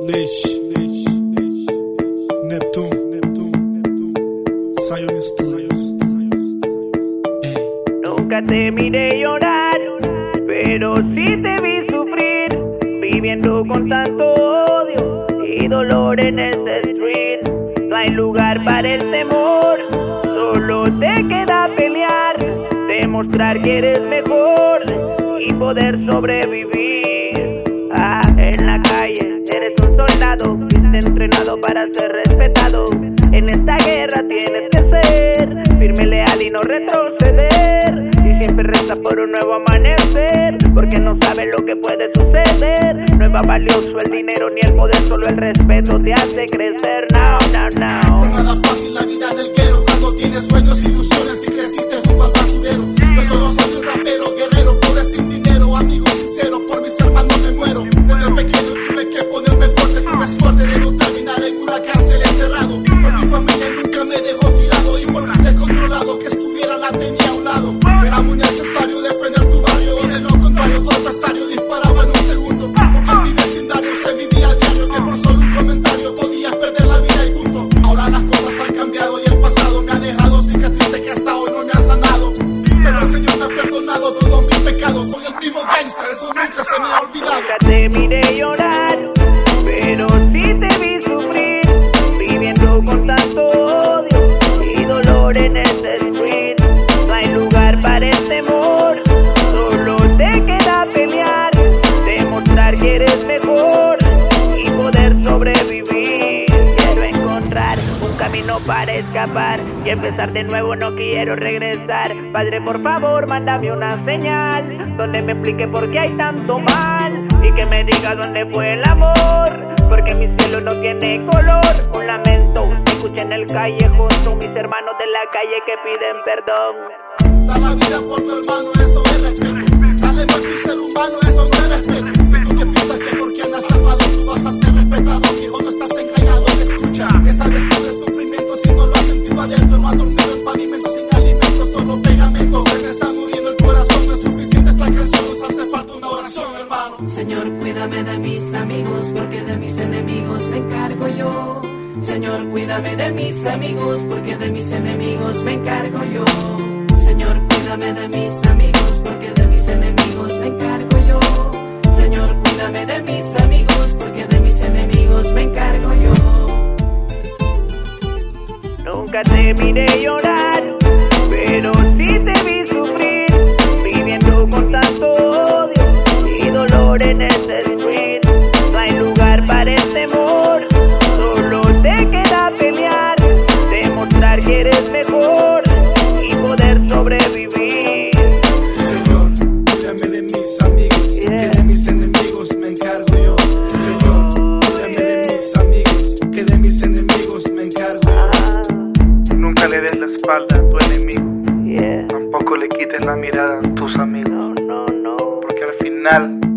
Lish, Neptune, Zion Studios. Nunca te miré llorar, pero sí te vi sufrir, viviendo con tanto odio y dolor en ese street. No hay lugar para el temor, solo te queda pelear, demostrar que eres mejor y poder sobrevivir. En la calle eres un soldado, fuiste entrenado para ser respetado. En esta guerra tienes que ser firme, leal y no retroceder. Y siempre reza por un nuevo amanecer, porque no sabes lo que puede suceder. No es valioso el dinero ni el poder, solo el respeto te hace crecer. No. No es nada fácil la vida del guero cuando tienes sueños, ilusiones y creciste junto al basurero. Yo solo soy un rapero, guerrero, pobre sin dinero, amigo sincero, por mis hermanos me muero. Desde pequeño tuve que ponerme fuerte, tuve suerte de no terminar en una cárcel encerrado. Por mi familia nunca me dejó tirado y por mi descontrolado que estuviera la tenía a un lado. Era muy necesario defender tu barrio, de lo contrario todo adversario disparaba en un segundo. Porque en mi vecindario se vivía a diario que por solo un comentario podías perder la vida y punto. Ahora las cosas han cambiado y el pasado me ha dejado cicatrices que hasta hoy no me han sanado. Pero el Señor me ha perdonado todos mis pecados, soy el mismo gangster, eso nunca se me ha olvidado. Nunca te miré llorar, pero sí te vi sufrir, viviendo con tanto odio y dolor en este street. No hay lugar para el temor, solo te queda pelear, demostrar que eres mejor y poder sobrevivir. Quiero encontrar un camino para escapar y empezar de nuevo, no quiero regresar. Padre, por favor, mándame una señal donde me explique por qué hay tanto mal y que me diga dónde fue el amor, porque mi cielo no tiene color. Un lamento se escucha en el callejón, son mis hermanos de la calle que piden perdón. Da la vida por tu hermano, eso es respeto. Dale muerte al ser humano, eso no es respeto. ¿Y tú qué piensas que porque me has salvado tú vas a ser respetado? Hijo, no estás engañado, escucha. Que sabes todo el sufrimiento si no lo has sentido adentro. No has dormido en pavimento sin alimento, solo pegamento. Se me está muriendo el corazón, no es suficiente esta canción, nos hace falta una oración, hermano. Señor, cuídame de mis amigos, porque de mis enemigos me encargo yo. Señor, cuídame de mis amigos, porque de mis enemigos me encargo yo. Señor, cuídame de mis amigos, porque de mis enemigos me encargo yo. Señor, cuídame de mis amigos, porque de mis enemigos me encargo yo. Nunca te miré llorar, pero sí te vi sufrir, viviendo con tanto odio y dolor en este street. No hay lugar para el temor, solo te queda pelear, demostrar que eres mejor y poder sobrevivir. Señor, cuídame de mis amigos, que de mis enemigos me encargo yo. Señor, cuídame de mis amigos, que de mis enemigos me encargo yo. Nunca le des la espalda a tu enemigo, tampoco le quites la mirada a tus amigos, porque al final